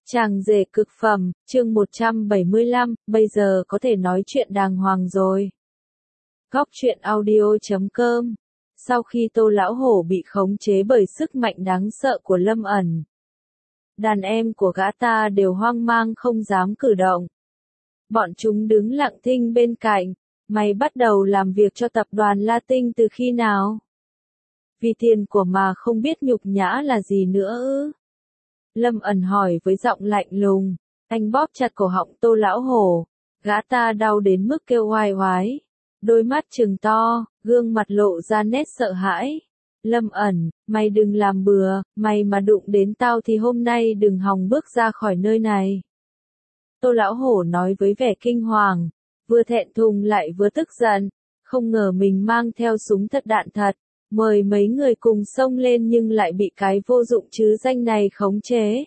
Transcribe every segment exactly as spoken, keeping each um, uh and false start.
Chàng rể cực phẩm, chương một trăm bảy mươi lăm, bây giờ có thể nói chuyện đàng hoàng rồi. Góc truyện audio chấm com. Sau khi Tô Lão Hổ bị khống chế bởi sức mạnh đáng sợ của Lâm ẩn, đàn em của gã ta đều hoang mang không dám cử động. Bọn chúng đứng lặng thinh bên cạnh. Mày bắt đầu làm việc cho tập đoàn La Tinh từ khi nào? Vì tiền của mà không biết nhục nhã là gì nữa ư? Lâm ẩn hỏi với giọng lạnh lùng. Anh bóp chặt cổ họng Tô Lão Hổ. Gã ta đau đến mức kêu oai oái. Đôi mắt trừng to, gương mặt lộ ra nét sợ hãi. Lâm ẩn, mày đừng làm bừa, mày mà đụng đến tao thì hôm nay đừng hòng bước ra khỏi nơi này. Tô Lão Hổ nói với vẻ kinh hoàng, vừa thẹn thùng lại vừa tức giận. Không ngờ mình mang theo súng thật đạn thật. Mời mấy người cùng xông lên nhưng lại bị cái vô dụng chứ danh này khống chế.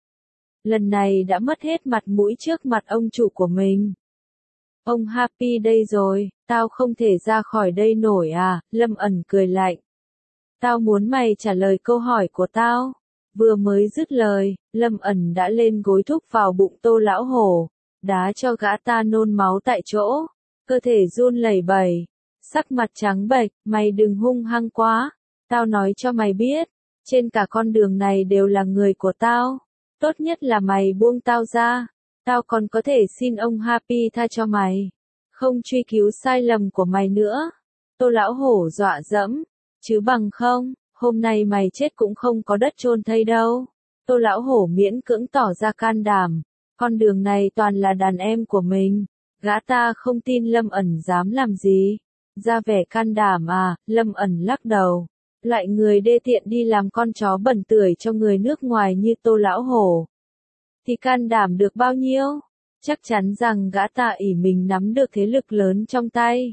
Lần này đã mất hết mặt mũi trước mặt ông chủ của mình. Ông Happy đây rồi, tao không thể ra khỏi đây nổi à, Lâm ẩn cười lạnh. Tao muốn mày trả lời câu hỏi của tao. Vừa mới dứt lời, Lâm ẩn đã lên gối thúc vào bụng Tô Lão Hổ, đá cho gã ta nôn máu tại chỗ, cơ thể run lẩy bẩy. Sắc mặt trắng bệch, mày đừng hung hăng quá, tao nói cho mày biết, trên cả con đường này đều là người của tao, tốt nhất là mày buông tao ra, tao còn có thể xin ông Happy tha cho mày, không truy cứu sai lầm của mày nữa. Tô Lão Hổ dọa dẫm, chứ bằng không, hôm nay mày chết cũng không có đất chôn thây đâu. Tô Lão Hổ miễn cưỡng tỏ ra can đảm, con đường này toàn là đàn em của mình, gã ta không tin Lâm ẩn dám làm gì. Ra vẻ can đảm à, Lâm ẩn lắc đầu. Loại người đê tiện đi làm con chó bẩn tưởi cho người nước ngoài như Tô Lão Hổ. Thì can đảm được bao nhiêu? Chắc chắn rằng gã ta ỷ mình nắm được thế lực lớn trong tay.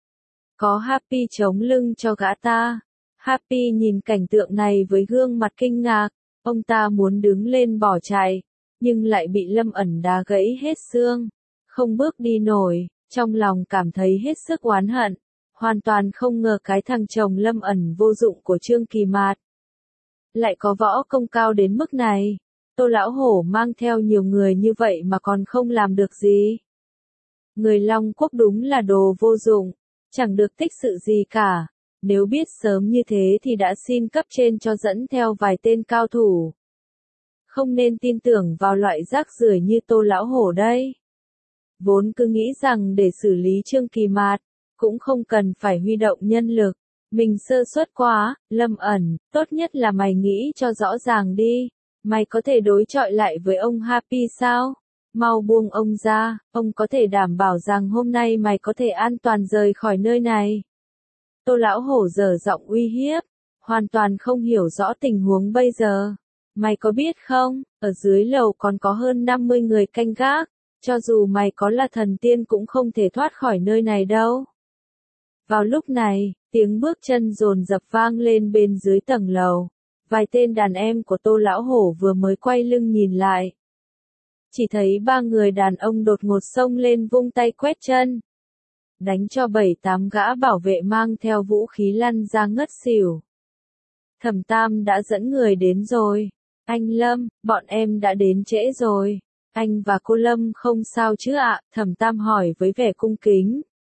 Có Happy chống lưng cho gã ta. Happy nhìn cảnh tượng này với gương mặt kinh ngạc. Ông ta muốn đứng lên bỏ chạy, nhưng lại bị Lâm ẩn đá gãy hết xương. Không bước đi nổi, trong lòng cảm thấy hết sức oán hận. Hoàn toàn không ngờ cái thằng chồng Lâm ẩn vô dụng của Trương Kỳ Mạt lại có võ công cao đến mức này. Tô Lão Hổ mang theo nhiều người như vậy mà còn không làm được gì. Người Long Quốc đúng là đồ vô dụng, chẳng được tích sự gì cả. Nếu biết sớm như thế thì đã xin cấp trên cho dẫn theo vài tên cao thủ. Không nên tin tưởng vào loại rác rưởi như Tô Lão Hổ đây. Vốn cứ nghĩ rằng để xử lý Trương Kỳ Mạt cũng không cần phải huy động nhân lực, mình sơ suất quá. Lâm ẩn, tốt nhất là mày nghĩ cho rõ ràng đi, mày có thể đối chọi lại với ông Happy sao? Mau buông ông ra, ông có thể đảm bảo rằng hôm nay mày có thể an toàn rời khỏi nơi này. Tô Lão Hổ giở giọng uy hiếp, hoàn toàn không hiểu rõ tình huống bây giờ. Mày có biết không, ở dưới lầu còn có hơn năm mươi người canh gác, cho dù mày có là thần tiên cũng không thể thoát khỏi nơi này đâu. Vào lúc này, tiếng bước chân dồn dập vang lên bên dưới tầng lầu. Vài tên đàn em của Tô Lão Hổ vừa mới quay lưng nhìn lại. Chỉ thấy ba người đàn ông đột ngột xông lên vung tay quét chân. Đánh cho bảy tám gã bảo vệ mang theo vũ khí lăn ra ngất xỉu. Thẩm Tam đã dẫn người đến rồi. Anh Lâm, bọn em đã đến trễ rồi. Anh và cô Lâm không sao chứ ạ? Thẩm Tam hỏi với vẻ cung kính.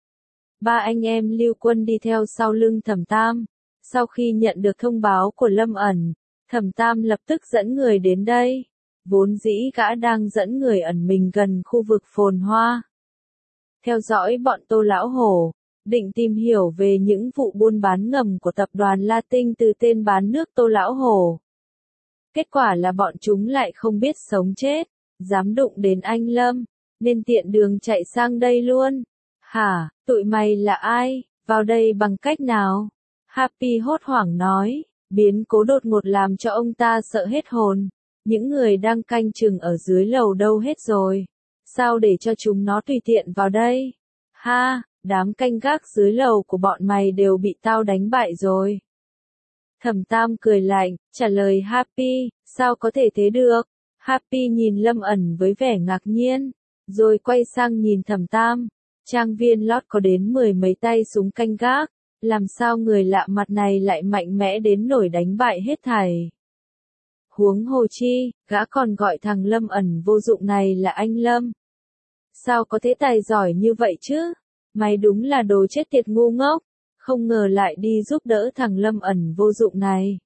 Ba anh em Lưu Quân đi theo sau lưng Thẩm Tam. Sau khi nhận được thông báo của Lâm ẩn, Thẩm Tam lập tức dẫn người đến đây. Vốn dĩ gã đang dẫn người ẩn mình gần khu vực phồn hoa. Theo dõi bọn Tô Lão Hổ, định tìm hiểu về những vụ buôn bán ngầm của tập đoàn La Tinh từ tên bán nước Tô Lão Hổ. Kết quả là bọn chúng lại không biết sống chết, dám đụng đến anh Lâm, nên tiện đường chạy sang đây luôn. Hả, tụi mày là ai, vào đây bằng cách nào? Happy hốt hoảng nói, biến cố đột ngột làm cho ông ta sợ hết hồn. Những người đang canh chừng ở dưới lầu đâu hết rồi? Sao để cho chúng nó tùy tiện vào đây? Ha, đám canh gác dưới lầu của bọn mày đều bị tao đánh bại rồi. Thẩm Tam cười lạnh, trả lời Happy, sao có thể thế được? Happy nhìn Lâm ẩn với vẻ ngạc nhiên, rồi quay sang nhìn Thẩm Tam. Trang viên lót có đến mười mấy tay súng canh gác, làm sao người lạ mặt này lại mạnh mẽ đến nổi đánh bại hết thảy. Huống hồ chi, gã còn gọi thằng Lâm ẩn vô dụng này là anh Lâm. Sao có thế tài giỏi như vậy chứ? Mày đúng là đồ chết tiệt ngu ngốc, không ngờ lại đi giúp đỡ thằng Lâm ẩn vô dụng này.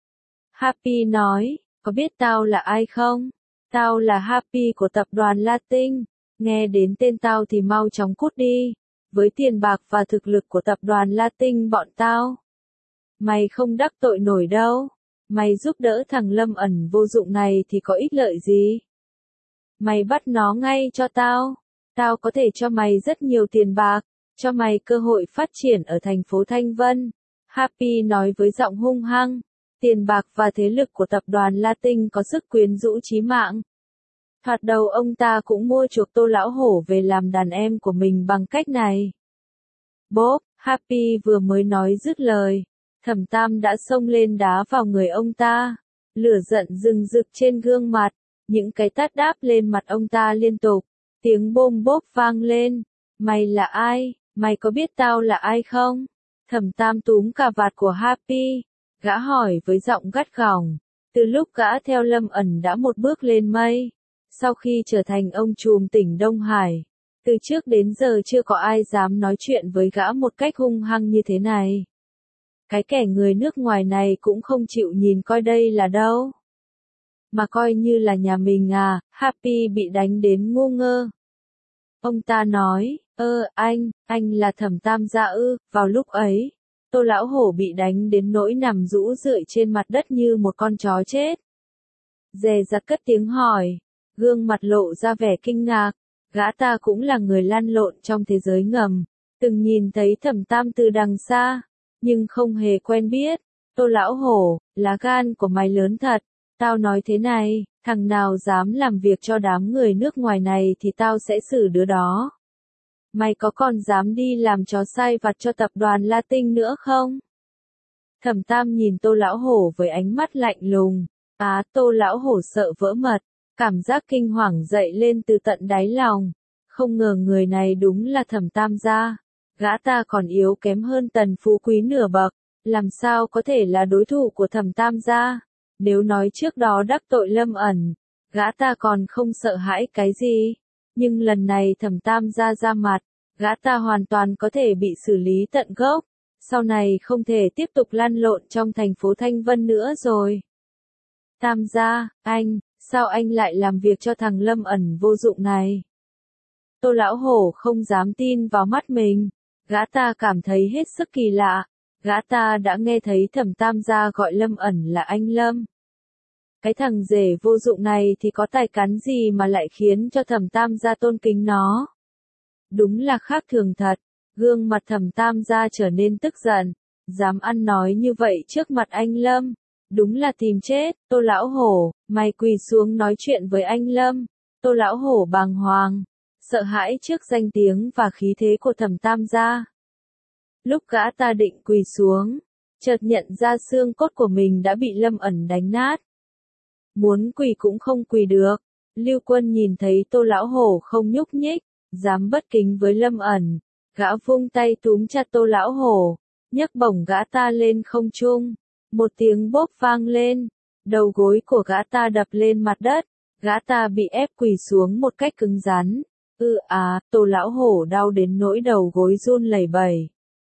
Happy nói, có biết tao là ai không? Tao là Happy của tập đoàn Latin, nghe đến tên tao thì mau chóng cút đi, với tiền bạc và thực lực của tập đoàn Latin bọn tao. Mày không đắc tội nổi đâu, mày giúp đỡ thằng Lâm ẩn vô dụng này thì có ích lợi gì? Mày bắt nó ngay cho tao, tao có thể cho mày rất nhiều tiền bạc, cho mày cơ hội phát triển ở thành phố Thanh Vân. Happy nói với giọng hung hăng, tiền bạc và thế lực của tập đoàn Latin có sức quyến rũ chí mạng. Thoạt đầu ông ta cũng mua chuộc Tô Lão Hổ về làm đàn em của mình bằng cách này. Bốp, Happy vừa mới nói dứt lời, Thẩm Tam đã xông lên đá vào người ông ta, lửa giận rừng rực trên gương mặt, những cái tát đáp lên mặt ông ta liên tục, tiếng bôm bốp vang lên. Mày là ai? Mày có biết tao là ai không? Thẩm Tam túm cà vạt của Happy, gã hỏi với giọng gắt gỏng. Từ lúc gã theo Lâm ẩn đã một bước lên mây, sau khi trở thành ông trùm tỉnh Đông Hải, từ trước đến giờ chưa có ai dám nói chuyện với gã một cách hung hăng như thế này. Cái kẻ người nước ngoài này cũng không chịu nhìn coi đây là đâu, mà coi như là nhà mình à. Happy bị đánh đến ngu ngơ. Ông ta nói, ơ anh, anh là Thẩm Tam gia ư? Vào lúc ấy, Tô Lão Hổ bị đánh đến nỗi nằm rũ rượi trên mặt đất như một con chó chết. Dè dặt cất tiếng hỏi, gương mặt lộ ra vẻ kinh ngạc, gã ta cũng là người lăn lộn trong thế giới ngầm, từng nhìn thấy Thẩm Tam từ đằng xa, nhưng không hề quen biết. Tô Lão Hổ, lá gan của mày lớn thật, tao nói thế này, thằng nào dám làm việc cho đám người nước ngoài này thì tao sẽ xử đứa đó. Mày có còn dám đi làm chó sai vặt cho tập đoàn Latin nữa không? Thẩm Tam nhìn Tô Lão Hổ với ánh mắt lạnh lùng. Á, Tô Lão Hổ sợ vỡ mật, cảm giác kinh hoàng dậy lên từ tận đáy lòng. Không ngờ người này đúng là Thẩm Tam gia. Gã ta còn yếu kém hơn Tần Phú Quý nửa bậc, làm sao có thể là đối thủ của Thẩm Tam gia? Nếu nói trước đó đắc tội Lâm ẩn, gã ta còn không sợ hãi cái gì, nhưng lần này Thẩm Tam gia ra mặt, gã ta hoàn toàn có thể bị xử lý tận gốc, sau này không thể tiếp tục lăn lộn trong thành phố Thanh Vân nữa rồi. Tam gia, anh, sao anh lại làm việc cho thằng Lâm ẩn vô dụng này? Tô Lão Hổ không dám tin vào mắt mình, gã ta cảm thấy hết sức kỳ lạ, gã ta đã nghe thấy Thẩm Tam gia gọi Lâm ẩn là anh Lâm. Cái thằng rể vô dụng này thì có tài cán gì mà lại khiến cho Thẩm Tam gia tôn kính nó? Đúng là khác thường thật, gương mặt Thẩm Tam gia trở nên tức giận, dám ăn nói như vậy trước mặt anh Lâm, đúng là tìm chết. Tô Lão Hổ, mày quỳ xuống nói chuyện với anh Lâm. Tô Lão Hổ bàng hoàng, sợ hãi trước danh tiếng và khí thế của Thẩm Tam gia. Lúc gã ta định quỳ xuống, chợt nhận ra xương cốt của mình đã bị Lâm ẩn đánh nát. Muốn quỳ cũng không quỳ được. Lưu Quân nhìn thấy Tô Lão Hổ không nhúc nhích, dám bất kính với Lâm ẩn, gã vung tay túm chặt Tô Lão Hổ, nhấc bổng gã ta lên không trung. Một tiếng bốp vang lên, đầu gối của gã ta đập lên mặt đất, gã ta bị ép quỳ xuống một cách cứng rắn. Ư à, Tô Lão Hổ đau đến nỗi đầu gối run lẩy bẩy.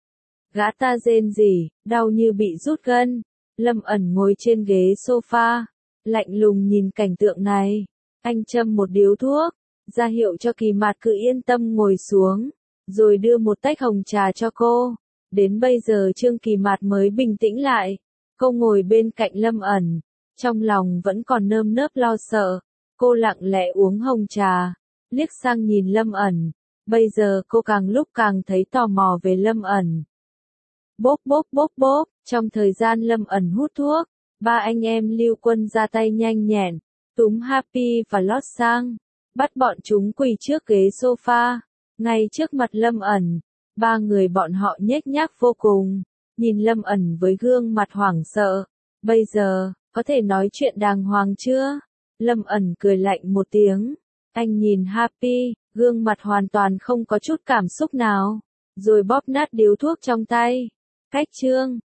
Gã ta rên rỉ, đau như bị rút gân. Lâm ẩn ngồi trên ghế sofa, lạnh lùng nhìn cảnh tượng này. Anh châm một điếu thuốc, ra hiệu cho Kỳ Mạt cứ yên tâm ngồi xuống, rồi đưa một tách hồng trà cho cô. Đến bây giờ Trương Kỳ Mạt mới bình tĩnh lại. Cô ngồi bên cạnh Lâm ẩn, trong lòng vẫn còn nơm nớp lo sợ. Cô lặng lẽ uống hồng trà, liếc sang nhìn Lâm ẩn. Bây giờ cô càng lúc càng thấy tò mò về Lâm ẩn. Bốp bốp bốp bốp, trong thời gian Lâm ẩn hút thuốc, ba anh em Lưu Quân ra tay nhanh nhẹn, túm Happy và Lót sang, bắt bọn chúng quỳ trước ghế sofa, ngay trước mặt Lâm ẩn. Ba người bọn họ nhếch nhác vô cùng, nhìn Lâm ẩn với gương mặt hoảng sợ. Bây giờ, có thể nói chuyện đàng hoàng chưa? Lâm ẩn cười lạnh một tiếng. Anh nhìn Happy, gương mặt hoàn toàn không có chút cảm xúc nào, rồi bóp nát điếu thuốc trong tay. Cách chương